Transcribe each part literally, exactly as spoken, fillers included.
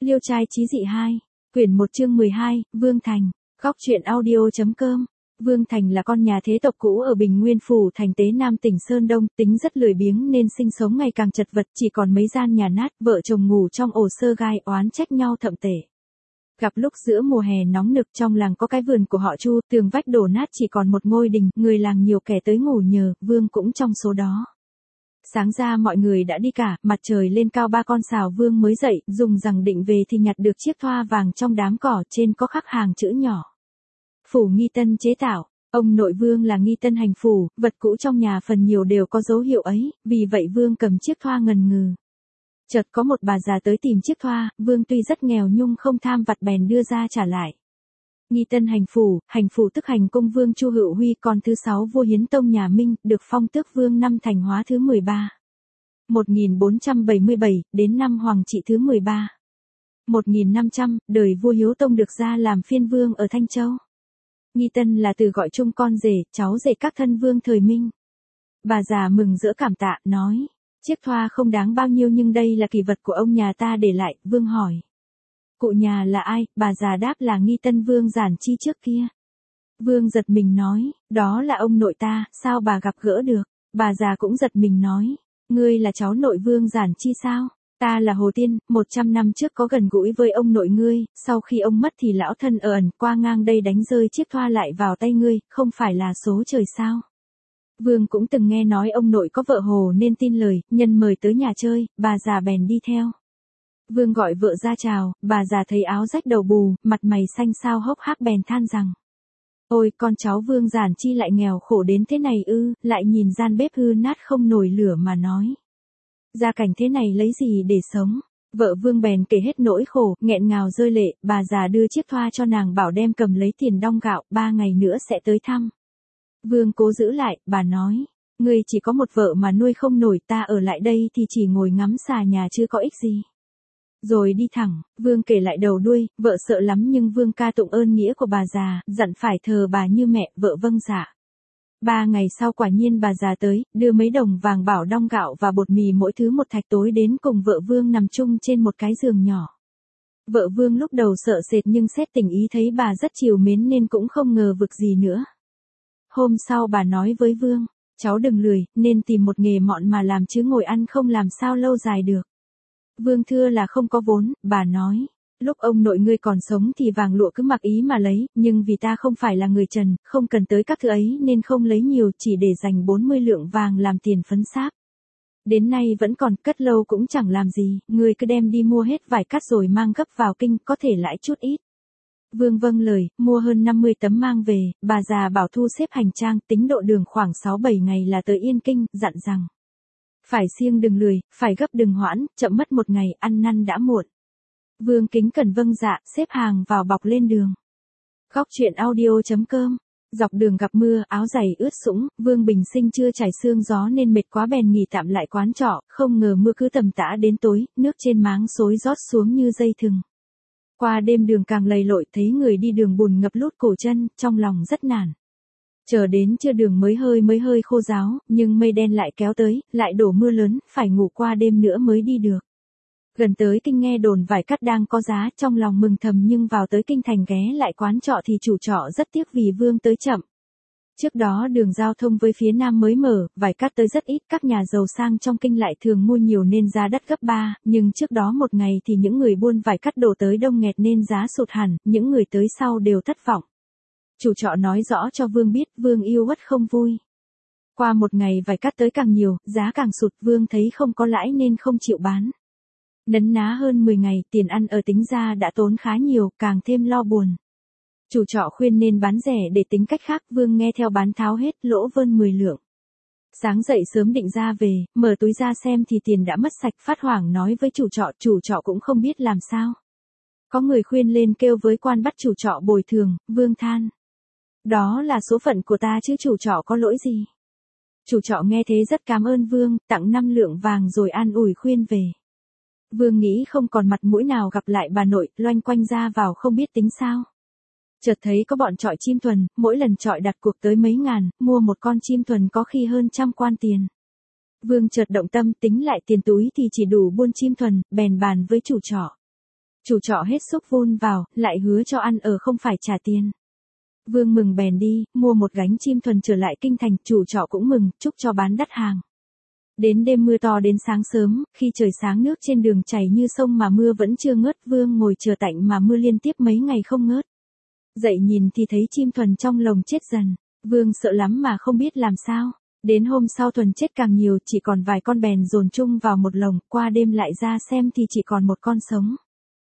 Liêu trai chí dị hai, quyển một chương mười hai, Vương Thành, góc truyện audio.com. Vương Thành là con nhà thế tộc cũ ở Bình Nguyên Phủ thành Tế Nam tỉnh Sơn Đông, tính rất lười biếng nên sinh sống ngày càng chật vật, chỉ còn mấy gian nhà nát, vợ chồng ngủ trong ổ sơ gai oán trách nhau thậm tệ. Gặp lúc giữa mùa hè nóng nực trong làng có cái vườn của họ Chu, tường vách đổ nát chỉ còn một ngôi đình, người làng nhiều kẻ tới ngủ nhờ, Vương cũng trong số đó. Sáng ra mọi người đã đi cả, mặt trời lên cao ba con sào Vương mới dậy, dùng rằng định về thì nhặt được chiếc thoa vàng trong đám cỏ, trên có khắc hàng chữ nhỏ. Phủ Nghi Tân chế tạo, ông nội Vương là Nghi Tân hành phủ, vật cũ trong nhà phần nhiều đều có dấu hiệu ấy, vì vậy Vương cầm chiếc thoa ngần ngừ. Chợt có một bà già tới tìm chiếc thoa, Vương tuy rất nghèo nhưng không tham vặt bèn đưa ra trả lại. Nghi Tân hành phủ, hành phủ tức hành cung Vương Chu Hữu Huy, con thứ sáu vua Hiến Tông nhà Minh, được phong tước vương năm Thành Hóa thứ mười ba. một nghìn bốn trăm bảy mươi bảy, đến năm Hoàng Trị thứ mười ba. một nghìn năm trăm, đời vua Hiếu Tông được ra làm phiên vương ở Thanh Châu. Nghi Tân là từ gọi chung con rể, cháu rể các thân vương thời Minh. Bà già mừng rỡ cảm tạ, nói, chiếc thoa không đáng bao nhiêu nhưng đây là kỷ vật của ông nhà ta để lại. Vương hỏi, cụ nhà là ai? Bà già đáp là Nghi Tân Vương Giản Chi trước kia. Vương giật mình nói, đó là ông nội ta, sao bà gặp gỡ được? Bà già cũng giật mình nói, ngươi là cháu nội Vương Giản Chi sao? Ta là Hồ Tiên, một trăm năm trước có gần gũi với ông nội ngươi, sau khi ông mất thì lão thân ở ẩn qua ngang đây đánh rơi chiếc thoa lại vào tay ngươi, không phải là số trời sao? Vương cũng từng nghe nói ông nội có vợ Hồ nên tin lời, nhân mời tới nhà chơi, bà già bèn đi theo. Vương gọi vợ ra chào, bà già thấy áo rách đầu bù, mặt mày xanh xao hốc hác bèn than rằng, ôi con cháu Vương Giản Chi lại nghèo khổ đến thế này ư? Lại nhìn gian bếp hư nát không nổi lửa mà nói, gia cảnh thế này lấy gì để sống? Vợ Vương bèn kể hết nỗi khổ, nghẹn ngào rơi lệ, bà già đưa chiếc thoa cho nàng bảo đem cầm lấy tiền đong gạo, ba ngày nữa sẽ tới thăm. Vương cố giữ lại, bà nói, ngươi chỉ có một vợ mà nuôi không nổi, ta ở lại đây thì chỉ ngồi ngắm xà nhà chứ có ích gì. Rồi đi thẳng, Vương kể lại đầu đuôi, vợ sợ lắm nhưng Vương ca tụng ơn nghĩa của bà già, dặn phải thờ bà như mẹ, vợ vâng dạ. Ba ngày sau quả nhiên bà già tới, đưa mấy đồng vàng bảo đong gạo và bột mì mỗi thứ một thạch, tối đến cùng vợ Vương nằm chung trên một cái giường nhỏ. Vợ Vương lúc đầu sợ sệt nhưng xét tình ý thấy bà rất trìu mến nên cũng không ngờ vực gì nữa. Hôm sau bà nói với Vương, cháu đừng lười, nên tìm một nghề mọn mà làm chứ ngồi ăn không làm sao lâu dài được. Vương thưa là không có vốn, bà nói, lúc ông nội ngươi còn sống thì vàng lụa cứ mặc ý mà lấy, nhưng vì ta không phải là người trần, không cần tới các thứ ấy nên không lấy nhiều, chỉ để dành bốn mươi lượng vàng làm tiền phấn sáp. Đến nay vẫn còn, cất lâu cũng chẳng làm gì, ngươi cứ đem đi mua hết vải cắt rồi mang gấp vào kinh, có thể lãi chút ít. Vương vâng lời, mua hơn năm mươi tấm mang về, bà già bảo thu xếp hành trang, tính độ đường khoảng sáu bảy ngày là tới Yên Kinh, dặn rằng, phải siêng đừng lười, phải gấp đừng hoãn, chậm mất một ngày, ăn năn đã muộn. Vương kính cẩn vâng dạ, xếp hàng vào bọc lên đường. Góc truyện audio.com. Dọc đường gặp mưa, áo giày ướt sũng, Vương bình sinh chưa trải sương gió nên mệt quá bèn nghỉ tạm lại quán trọ, không ngờ mưa cứ tầm tã đến tối, nước trên máng xối rót xuống như dây thừng. Qua đêm đường càng lầy lội, thấy người đi đường bùn ngập lút cổ chân, trong lòng rất nản. Chờ đến trưa đường mới hơi mới hơi khô ráo, nhưng mây đen lại kéo tới, lại đổ mưa lớn, phải ngủ qua đêm nữa mới đi được. Gần tới kinh nghe đồn vải cắt đang có giá, trong lòng mừng thầm nhưng vào tới kinh thành ghé lại quán trọ thì chủ trọ rất tiếc vì Vương tới chậm. Trước đó đường giao thông với phía Nam mới mở, vải cắt tới rất ít, các nhà giàu sang trong kinh lại thường mua nhiều nên giá đắt gấp ba, nhưng trước đó một ngày thì những người buôn vải cắt đổ tới đông nghẹt nên giá sụt hẳn, những người tới sau đều thất vọng. Chủ trọ nói rõ cho Vương biết, Vương yêu uất không vui. Qua một ngày vải cắt tới càng nhiều, giá càng sụt, Vương thấy không có lãi nên không chịu bán. Nấn ná hơn mười ngày, tiền ăn ở tính ra đã tốn khá nhiều, càng thêm lo buồn. Chủ trọ khuyên nên bán rẻ để tính cách khác, Vương nghe theo bán tháo hết, lỗ vơn mười lượng. Sáng dậy sớm định ra về, mở túi ra xem thì tiền đã mất sạch, phát hoảng nói với chủ trọ, chủ trọ cũng không biết làm sao. Có người khuyên lên kêu với quan bắt chủ trọ bồi thường, Vương than. Đó là số phận của ta chứ chủ trọ có lỗi gì. Chủ trọ nghe thế rất cảm ơn Vương, tặng năm lượng vàng rồi an ủi khuyên về. Vương nghĩ không còn mặt mũi nào gặp lại bà nội, loanh quanh ra vào không biết tính sao. Chợt thấy có bọn trọi chim thuần, mỗi lần trọi đặt cuộc tới mấy ngàn, mua một con chim thuần có khi hơn trăm quan tiền. Vương chợt động tâm tính lại tiền túi thì chỉ đủ buôn chim thuần, bèn bàn với chủ trọ. Chủ trọ hết xúc vun vào, lại hứa cho ăn ở không phải trả tiền. Vương mừng bèn đi, mua một gánh chim thuần trở lại kinh thành, chủ trọ cũng mừng, chúc cho bán đắt hàng. Đến đêm mưa to đến sáng sớm, khi trời sáng nước trên đường chảy như sông mà mưa vẫn chưa ngớt, Vương ngồi chờ tạnh mà mưa liên tiếp mấy ngày không ngớt. Dậy nhìn thì thấy chim thuần trong lồng chết dần, Vương sợ lắm mà không biết làm sao. Đến hôm sau thuần chết càng nhiều, chỉ còn vài con bèn dồn chung vào một lồng, qua đêm lại ra xem thì chỉ còn một con sống.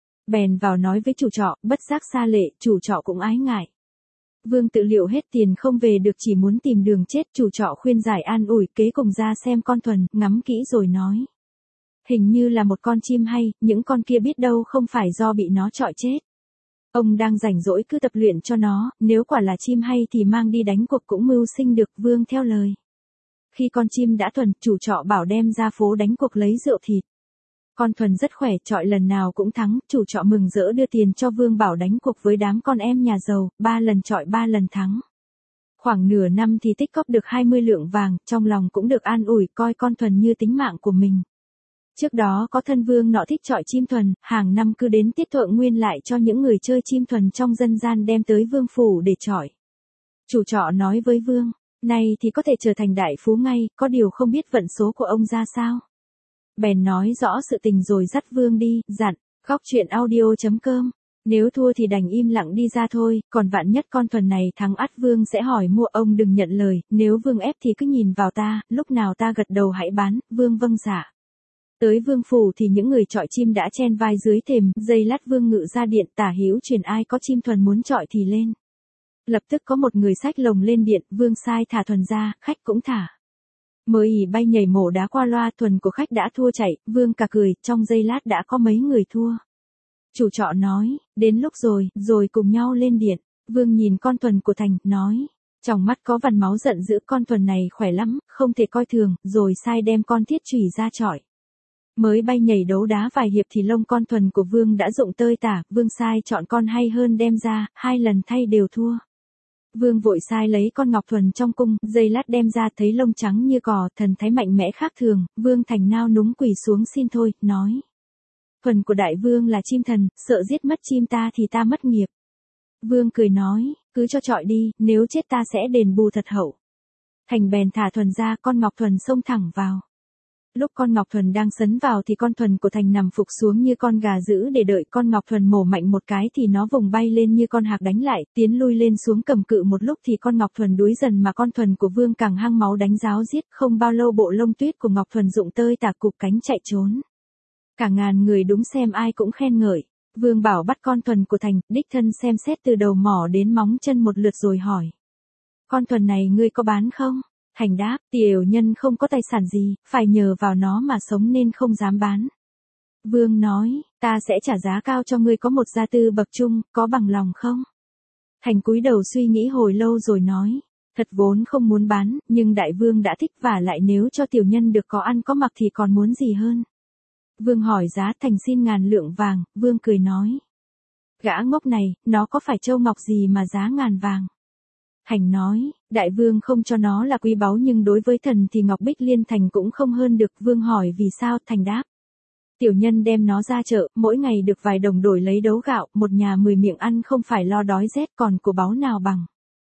Bèn vào nói với chủ trọ, bất giác xa lệ, chủ trọ cũng ái ngại. Vương tự liệu hết tiền không về được, chỉ muốn tìm đường chết, chủ trọ khuyên giải an ủi, kế cùng ra xem con thuần, ngắm kỹ rồi nói. Hình như là một con chim hay, những con kia biết đâu không phải do bị nó trọi chết. Ông đang rảnh rỗi cứ tập luyện cho nó, nếu quả là chim hay thì mang đi đánh cuộc cũng mưu sinh được. Vương theo lời. Khi con chim đã thuần, chủ trọ bảo đem ra phố đánh cuộc lấy rượu thịt. Con thuần rất khỏe, chọi lần nào cũng thắng, chủ trọ mừng rỡ đưa tiền cho Vương bảo đánh cuộc với đám con em nhà giàu, ba lần chọi ba lần thắng. Khoảng nửa năm thì tích cóp được hai mươi lượng vàng, trong lòng cũng được an ủi, coi con thuần như tính mạng của mình. Trước đó có thân Vương nọ thích chọi chim thuần, hàng năm cứ đến tiết thượng nguyên lại cho những người chơi chim thuần trong dân gian đem tới Vương phủ để chọi. Chủ trọ nói với Vương, này thì có thể trở thành đại phú ngay, có điều không biết vận số của ông ra sao. Bèn nói rõ sự tình rồi dắt Vương đi, dặn, góc chuyện audio chấm com. Nếu thua thì đành im lặng đi ra thôi, còn vạn nhất con thuần này thắng ắt Vương sẽ hỏi mua, ông đừng nhận lời, nếu Vương ép thì cứ nhìn vào ta, lúc nào ta gật đầu hãy bán. Vương vâng dạ. Tới Vương phủ thì những người chọi chim đã chen vai dưới thềm, giây lát Vương ngự ra điện, tả hữu truyền ai có chim thuần muốn chọi thì lên. Lập tức có một người xách lồng lên điện, Vương sai thả thuần ra, khách cũng thả. Mới ỉ bay nhảy mổ đá qua loa, thuần của khách đã thua chạy, Vương cả cười, trong giây lát đã có mấy người thua. Chủ trọ nói, đến lúc rồi, rồi cùng nhau lên điện. Vương nhìn con thuần của Thành, nói, trong mắt có vằn máu giận dữ, con thuần này khỏe lắm, không thể coi thường, rồi sai đem con thiết chùy ra chọi. Mới bay nhảy đấu đá vài hiệp thì lông con thuần của Vương đã rụng tơi tả, Vương sai chọn con hay hơn đem ra, hai lần thay đều thua. Vương vội sai lấy con ngọc thuần trong cung, giây lát đem ra thấy lông trắng như cò, thần thái mạnh mẽ khác thường. Vương Thành nao núng quỳ xuống xin thôi, nói. Thuần của đại vương là chim thần, sợ giết mất chim ta thì ta mất nghiệp. Vương cười nói, cứ cho chọi đi, nếu chết ta sẽ đền bù thật hậu. Thành bèn thả thuần ra, con ngọc thuần xông thẳng vào. Lúc con ngọc thuần đang sấn vào thì con thuần của Thành nằm phục xuống như con gà giữ để đợi, con ngọc thuần mổ mạnh một cái thì nó vùng bay lên như con hạc đánh lại, tiến lui lên xuống cầm cự một lúc thì con ngọc thuần đuối dần mà con thuần của Vương càng hăng máu đánh ráo giết, không bao lâu bộ lông tuyết của ngọc thuần rụng tơi tả cụp cánh chạy trốn. Cả ngàn người đúng xem ai cũng khen ngợi. Vương bảo bắt con thuần của Thành, đích thân xem xét từ đầu mỏ đến móng chân một lượt rồi hỏi. Con thuần này ngươi có bán không? Thành đáp, tiểu nhân không có tài sản gì, phải nhờ vào nó mà sống nên không dám bán. Vương nói, ta sẽ trả giá cao cho ngươi, có một gia tư bậc trung, có bằng lòng không? Thành cúi đầu suy nghĩ hồi lâu rồi nói, thật vốn không muốn bán, nhưng đại vương đã thích, và lại nếu cho tiểu nhân được có ăn có mặc thì còn muốn gì hơn. Vương hỏi giá, Thành xin ngàn lượng vàng. Vương cười nói, gã ngốc này, nó có phải châu ngọc gì mà giá ngàn vàng? Thành nói, đại vương không cho nó là quý báu nhưng đối với thần thì ngọc bích liên thành cũng không hơn được. Vương hỏi vì sao? Thành đáp, tiểu nhân đem nó ra chợ, mỗi ngày được vài đồng đổi lấy đấu gạo, một nhà mười miệng ăn không phải lo đói rét, còn của báu nào bằng.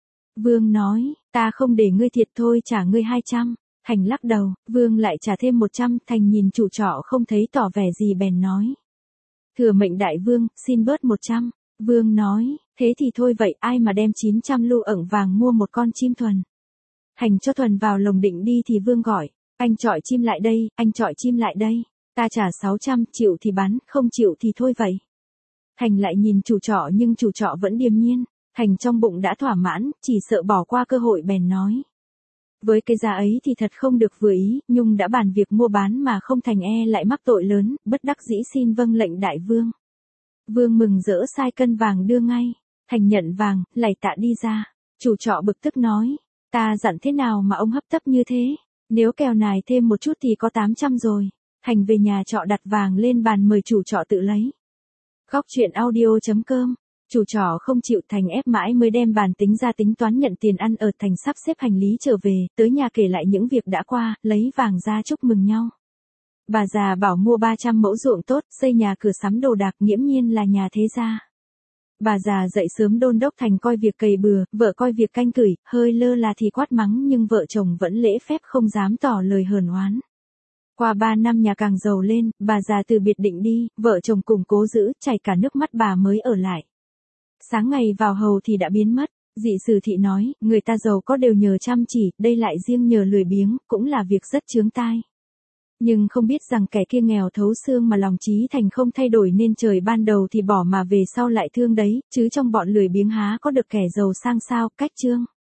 Vương nói, ta không để ngươi thiệt thôi, trả ngươi hai trăm. Thành lắc đầu, Vương lại trả thêm một trăm. Thành nhìn chủ trọ không thấy tỏ vẻ gì bèn nói, thừa mệnh đại vương, xin bớt một trăm. Vương nói, thế thì thôi vậy, ai mà đem chín trăm lu ẩn vàng mua một con chim thuần. Thành cho thuần vào lồng định đi thì Vương gọi, anh chọi chim lại đây, anh chọi chim lại đây, ta trả sáu trăm, chịu thì bán, không chịu thì thôi vậy. Thành lại nhìn chủ trọ nhưng chủ trọ vẫn điềm nhiên. Thành trong bụng đã thỏa mãn, chỉ sợ bỏ qua cơ hội bèn nói, với cái giá ấy thì thật không được vừa ý, Nhung đã bàn việc mua bán mà không thành e lại mắc tội lớn, bất đắc dĩ xin vâng lệnh đại vương. Vương mừng rỡ sai cân vàng đưa ngay. Thành nhận vàng, lạy tạ đi ra. Chủ trọ bực tức nói, ta dặn thế nào mà ông hấp tấp như thế, nếu kèo nài thêm một chút thì có tám trăm rồi. Thành về nhà trọ đặt vàng lên bàn mời chủ trọ tự lấy. Góc chuyện audio chấm com. Chủ trọ không chịu, Thành ép mãi mới đem bàn tính ra tính toán nhận tiền ăn ở. Thành sắp xếp hành lý trở về, tới nhà kể lại những việc đã qua, lấy vàng ra chúc mừng nhau. Bà già bảo mua ba trăm mẫu ruộng tốt, xây nhà cửa sắm đồ đạc, nghiễm nhiên là nhà thế gia. Bà già dậy sớm đôn đốc Thành coi việc cày bừa, vợ coi việc canh cửi, hơi lơ là thì quát mắng nhưng vợ chồng vẫn lễ phép không dám tỏ lời hờn oán. Qua ba năm nhà càng giàu lên, bà già từ biệt định đi, vợ chồng cùng cố giữ, chảy cả nước mắt bà mới ở lại. Sáng ngày vào hầu thì đã biến mất. Dị Sử Thị nói, người ta giàu có đều nhờ chăm chỉ, đây lại riêng nhờ lười biếng, cũng là việc rất chướng tai. Nhưng không biết rằng kẻ kia nghèo thấu xương mà lòng trí thành không thay đổi nên trời ban đầu thì bỏ mà về sau lại thương đấy, chứ trong bọn lười biếng há có được kẻ giàu sang sao. Cách chương.